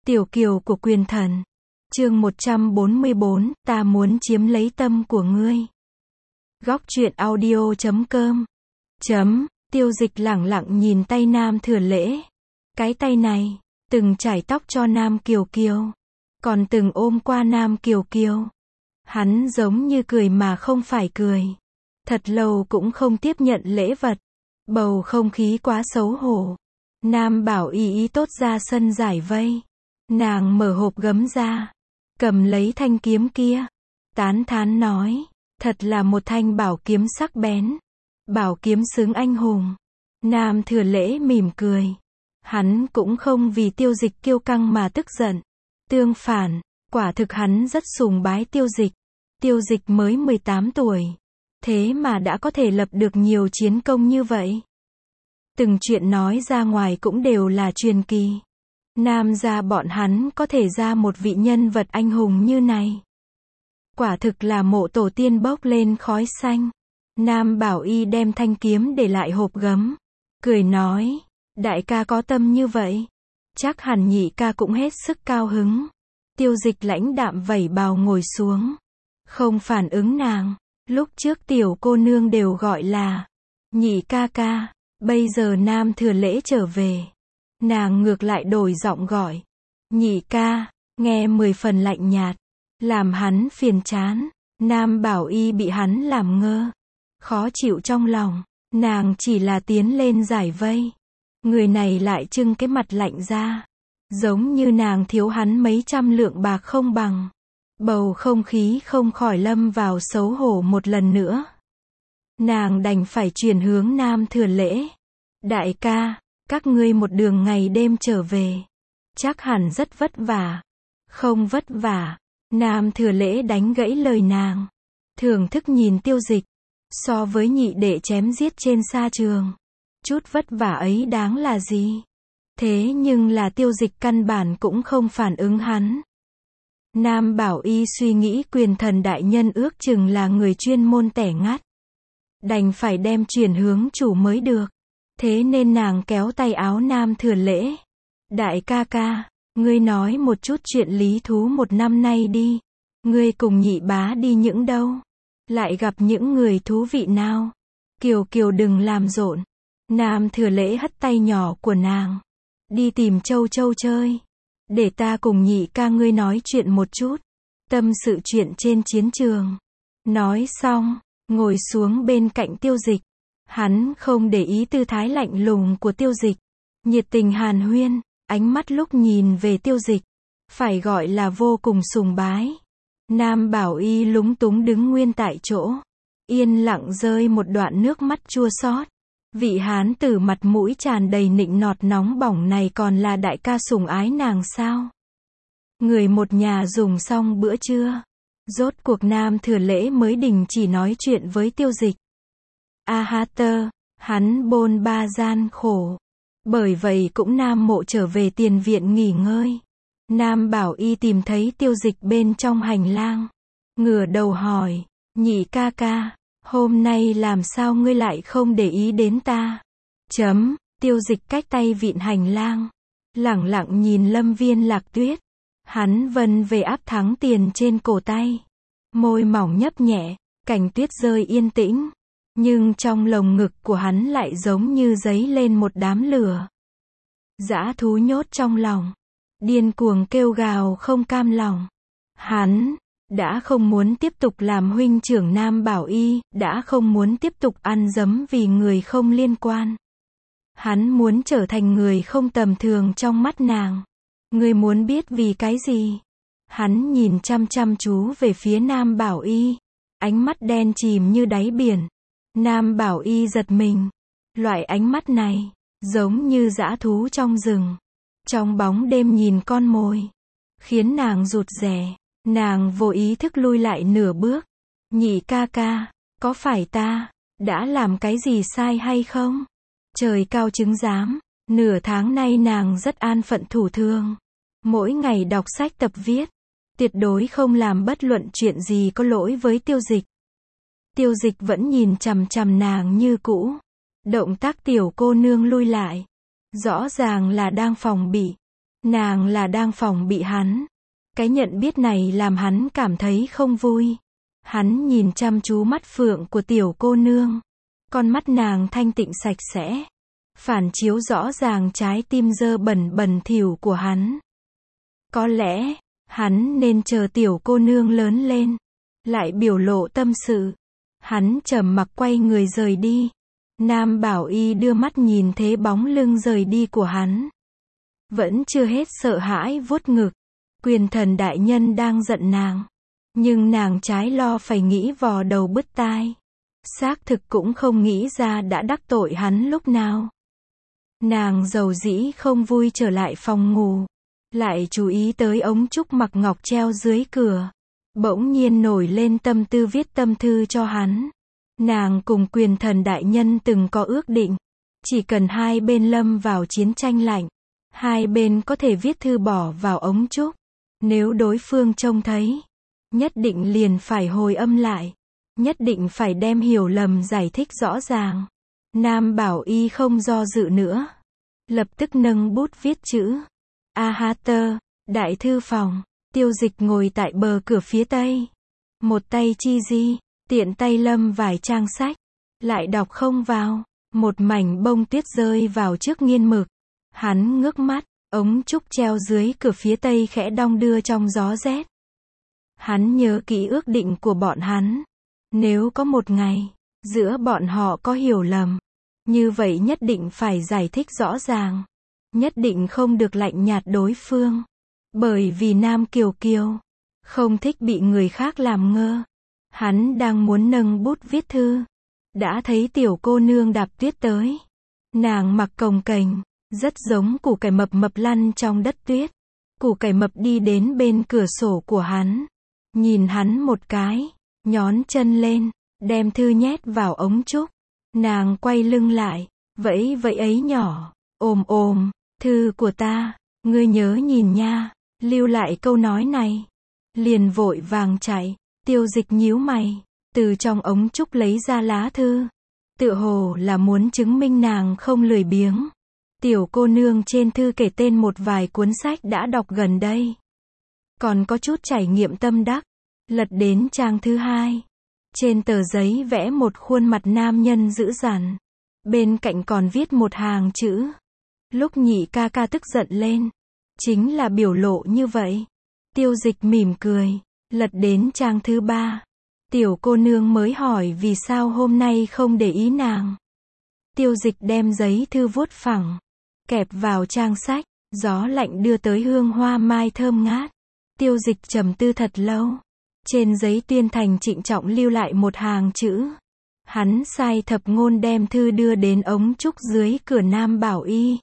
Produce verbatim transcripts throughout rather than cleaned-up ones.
Tiểu kiều của quyền thần. Chương một trăm bốn mươi bốn, ta muốn chiếm lấy tâm của ngươi. Góc truyện audio chấm com. Chấm, Tiêu Dịch lẳng lặng nhìn tay Nam Thừa Lễ. Cái tay này, từng chải tóc cho Nam Kiều Kiều, còn từng ôm qua Nam Kiều Kiều. Hắn giống như cười mà không phải cười. Thật lâu cũng không tiếp nhận lễ vật. Bầu không khí quá xấu hổ. Nam Bảo Y ý tốt ra sân giải vây. Nàng mở hộp gấm ra, cầm lấy thanh kiếm kia, tán thán nói, thật là một thanh bảo kiếm sắc bén. Bảo kiếm xứng anh hùng. Nam Thừa Lễ mỉm cười. Hắn cũng không vì Tiêu Dịch kiêu căng mà tức giận. Tương phản, quả thực hắn rất sùng bái Tiêu Dịch. Tiêu Dịch mới mười tám tuổi. Thế mà đã có thể lập được nhiều chiến công như vậy. Từng chuyện nói ra ngoài cũng đều là truyền kỳ. Nam gia bọn hắn có thể ra một vị nhân vật anh hùng như này. Quả thực là mộ tổ tiên bốc lên khói xanh. Nam Bảo Y đem thanh kiếm để lại hộp gấm. Cười nói, đại ca có tâm như vậy. Chắc hẳn nhị ca cũng hết sức cao hứng. Tiêu Dịch lãnh đạm vẩy bào ngồi xuống. Không phản ứng nàng. Lúc trước tiểu cô nương đều gọi là nhị ca ca. Bây giờ Nam Thừa Lễ trở về. Nàng ngược lại đổi giọng gọi. Nhị ca, nghe mười phần lạnh nhạt. Làm hắn phiền chán. Nam Bảo Y bị hắn làm ngơ. Khó chịu trong lòng. Nàng chỉ là tiến lên giải vây. Người này lại trưng cái mặt lạnh ra. Giống như nàng thiếu hắn mấy trăm lượng bạc không bằng. Bầu không khí không khỏi lâm vào xấu hổ một lần nữa. Nàng đành phải chuyển hướng Nam Thừa Lễ. Đại ca, các ngươi một đường ngày đêm trở về. Chắc hẳn rất vất vả. Không vất vả. Nam Thừa Lễ đánh gãy lời nàng. Thưởng thức nhìn Tiêu Dịch. So với nhị đệ chém giết trên sa trường. Chút vất vả ấy đáng là gì? Thế nhưng là Tiêu Dịch căn bản cũng không phản ứng hắn. Nam Bảo Y suy nghĩ quyền thần đại nhân ước chừng là người chuyên môn tẻ ngắt. Đành phải đem chuyển hướng chủ mới được. Thế nên nàng kéo tay áo Nam Thừa Lễ. Đại ca ca, ngươi nói một chút chuyện lý thú một năm nay đi. Ngươi cùng nhị bá đi những đâu? Lại gặp những người thú vị nào? Kiều Kiều đừng làm rộn. Nam Thừa Lễ hất tay nhỏ của nàng. Đi tìm Châu Châu chơi. Để ta cùng nhị ca ngươi nói chuyện một chút. Tâm sự chuyện trên chiến trường. Nói xong, ngồi xuống bên cạnh Tiêu Dịch. Hắn không để ý tư thái lạnh lùng của Tiêu Dịch. Nhiệt tình hàn huyên, ánh mắt lúc nhìn về Tiêu Dịch. Phải gọi là vô cùng sùng bái. Nam Bảo Y lúng túng đứng nguyên tại chỗ. Yên lặng rơi một đoạn nước mắt chua xót. Vị hán tử mặt mũi tràn đầy nịnh nọt nóng bỏng này còn là đại ca sủng ái nàng sao? Người một nhà dùng xong bữa trưa. Rốt cuộc Nam Thừa Lễ mới đình chỉ nói chuyện với Tiêu Dịch. A ha tơ, hắn bôn ba gian khổ. Bởi vậy cũng Nam Mộ trở về tiền viện nghỉ ngơi. Nam Bảo Y tìm thấy Tiêu Dịch bên trong hành lang. Ngửa đầu hỏi, nhị ca ca, hôm nay làm sao ngươi lại không để ý đến ta? Chấm, Tiêu Dịch cách tay vịn hành lang. Lẳng lặng nhìn Lâm Viên Lạc Tuyết. Hắn vân về áp thắng tiền trên cổ tay. Môi mỏng nhấp nhẹ, cảnh tuyết rơi yên tĩnh. Nhưng trong lồng ngực của hắn lại giống như dấy lên một đám lửa. Dã thú nhốt trong lòng. Điên cuồng kêu gào không cam lòng. Hắn đã không muốn tiếp tục làm huynh trưởng Nam Bảo Y, đã không muốn tiếp tục ăn dấm vì người không liên quan. Hắn muốn trở thành người không tầm thường trong mắt nàng. Ngươi muốn biết vì cái gì? Hắn nhìn chăm chăm chú về phía Nam Bảo Y. Ánh mắt đen chìm như đáy biển. Nam Bảo Y giật mình. Loại ánh mắt này, giống như dã thú trong rừng. Trong bóng đêm nhìn con mồi. Khiến nàng rụt rè. Nàng vô ý thức lui lại nửa bước. Nhị ca ca, có phải ta đã làm cái gì sai hay không? Trời cao chứng giám. Nửa tháng nay nàng rất an phận thủ thường. Mỗi ngày đọc sách tập viết. Tuyệt đối không làm bất luận chuyện gì có lỗi với Tiêu Dịch. Tiêu Dịch vẫn nhìn chằm chằm nàng như cũ. Động tác tiểu cô nương lui lại. Rõ ràng là đang phòng bị. Nàng là đang phòng bị hắn. Cái nhận biết này làm hắn cảm thấy không vui. Hắn nhìn chăm chú mắt phượng của tiểu cô nương. Con mắt nàng thanh tịnh sạch sẽ. Phản chiếu rõ ràng trái tim dơ bẩn bẩn thỉu của hắn. Có lẽ, hắn nên chờ tiểu cô nương lớn lên. Lại biểu lộ tâm sự. Hắn trầm mặc quay người rời đi. Nam Bảo Y đưa mắt nhìn thế bóng lưng rời đi của hắn. Vẫn chưa hết sợ hãi vuốt ngực. Quyền thần đại nhân đang giận nàng. Nhưng nàng trái lo phải nghĩ vò đầu bứt tai. Xác thực cũng không nghĩ ra đã đắc tội hắn lúc nào. Nàng dầu dĩ không vui trở lại phòng ngủ. Lại chú ý tới ống trúc mặc ngọc treo dưới cửa. Bỗng nhiên nổi lên tâm tư viết tâm thư cho hắn. Nàng cùng quyền thần đại nhân từng có ước định. Chỉ cần hai bên lâm vào chiến tranh lạnh. Hai bên có thể viết thư bỏ vào ống trúc. Nếu đối phương trông thấy. Nhất định liền phải hồi âm lại. Nhất định phải đem hiểu lầm giải thích rõ ràng. Nam Bảo Y không do dự nữa. Lập tức nâng bút viết chữ. A Ha Tơ, đại thư phòng. Tiêu Dịch ngồi tại bờ cửa phía tây. Một tay chi di, tiện tay lâm vài trang sách. Lại đọc không vào. Một mảnh bông tuyết rơi vào trước nghiên mực. Hắn ngước mắt, ống trúc treo dưới cửa phía tây khẽ đong đưa trong gió rét. Hắn nhớ kỹ ước định của bọn hắn. Nếu có một ngày, giữa bọn họ có hiểu lầm, như vậy nhất định phải giải thích rõ ràng. Nhất định không được lạnh nhạt đối phương. Bởi vì Nam Kiều Kiều không thích bị người khác làm ngơ. Hắn đang muốn nâng bút viết thư. Đã thấy tiểu cô nương đạp tuyết tới. Nàng mặc cồng kềnh, rất giống củ cải mập mập lăn trong đất tuyết. Củ cải mập đi đến bên cửa sổ của hắn. Nhìn hắn một cái, nhón chân lên, đem thư nhét vào ống trúc. Nàng quay lưng lại, vẫy vẫy ấy nhỏ, ôm ôm, thư của ta, ngươi nhớ nhìn nha, lưu lại câu nói này. Liền vội vàng chạy, Tiêu Dịch nhíu mày, từ trong ống trúc lấy ra lá thư. Tựa hồ là muốn chứng minh nàng không lười biếng. Tiểu cô nương trên thư kể tên một vài cuốn sách đã đọc gần đây. Còn có chút trải nghiệm tâm đắc. Lật đến trang thứ hai. Trên tờ giấy vẽ một khuôn mặt nam nhân dữ dằn. Bên cạnh còn viết một hàng chữ. Lúc Nhị ca ca tức giận lên. Chính là biểu lộ như vậy. Tiêu Dịch mỉm cười. Lật đến trang thứ ba. Tiểu cô nương mới hỏi vì sao hôm nay không để ý nàng. Tiêu Dịch đem giấy thư vuốt phẳng. Kẹp vào trang sách. Gió lạnh đưa tới hương hoa mai thơm ngát. Tiêu Dịch trầm tư thật lâu. Trên giấy tuyên thành trịnh trọng lưu lại một hàng chữ. Hắn sai thập ngôn đem thư đưa đến ống trúc dưới cửa Nam Bảo Y.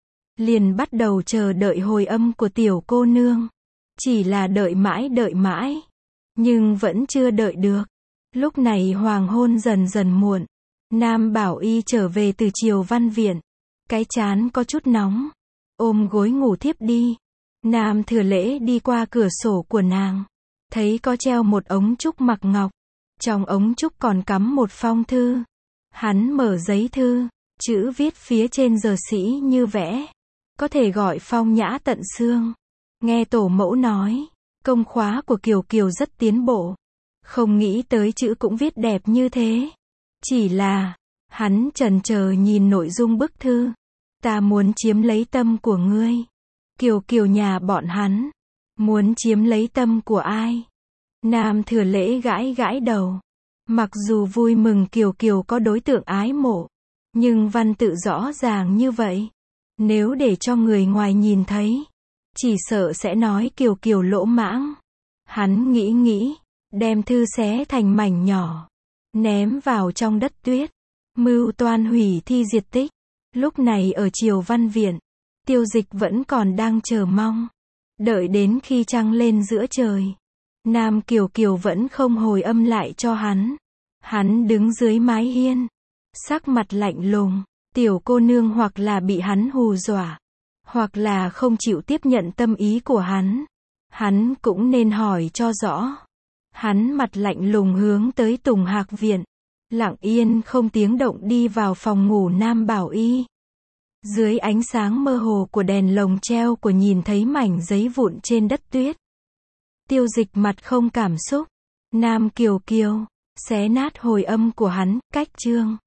Liền bắt đầu chờ đợi hồi âm của tiểu cô nương. Chỉ là đợi mãi đợi mãi. Nhưng vẫn chưa đợi được. Lúc này hoàng hôn dần dần muộn. Nam Bảo Y trở về từ Triều Văn Viện. Cái trán có chút nóng. Ôm gối ngủ thiếp đi. Nam Thừa Lễ đi qua cửa sổ của nàng. Thấy có treo một ống trúc mặc ngọc. Trong ống trúc còn cắm một phong thư. Hắn mở giấy thư. Chữ viết phía trên giờ sĩ như vẽ. Có thể gọi phong nhã tận xương. Nghe tổ mẫu nói. Công khóa của Kiều Kiều rất tiến bộ. Không nghĩ tới chữ cũng viết đẹp như thế. Chỉ là. Hắn chần chờ nhìn nội dung bức thư. Ta muốn chiếm lấy tâm của ngươi. Kiều Kiều nhà bọn hắn. Muốn chiếm lấy tâm của ai? Nam Thừa Lễ gãi gãi đầu. Mặc dù vui mừng Kiều Kiều có đối tượng ái mộ. Nhưng văn tự rõ ràng như vậy. Nếu để cho người ngoài nhìn thấy. Chỉ sợ sẽ nói Kiều Kiều lỗ mãng. Hắn nghĩ nghĩ. Đem thư xé thành mảnh nhỏ. Ném vào trong đất tuyết. Mưu toan hủy thi diệt tích. Lúc này ở Triều Văn Viện. Tiêu Dịch vẫn còn đang chờ mong. Đợi đến khi trăng lên giữa trời. Nam Kiều Kiều vẫn không hồi âm lại cho hắn. Hắn đứng dưới mái hiên. Sắc mặt lạnh lùng. Tiểu cô nương hoặc là bị hắn hù dọa. Hoặc là không chịu tiếp nhận tâm ý của hắn. Hắn cũng nên hỏi cho rõ. Hắn mặt lạnh lùng hướng tới Tùng Hạc Viện. Lặng yên không tiếng động đi vào phòng ngủ Nam Bảo Y. Dưới ánh sáng mơ hồ của đèn lồng treo của nhìn thấy mảnh giấy vụn trên đất tuyết. Tiêu Dịch mặt không cảm xúc. Nam Kiều Kiều. Xé nát hồi âm của hắn, cách chương.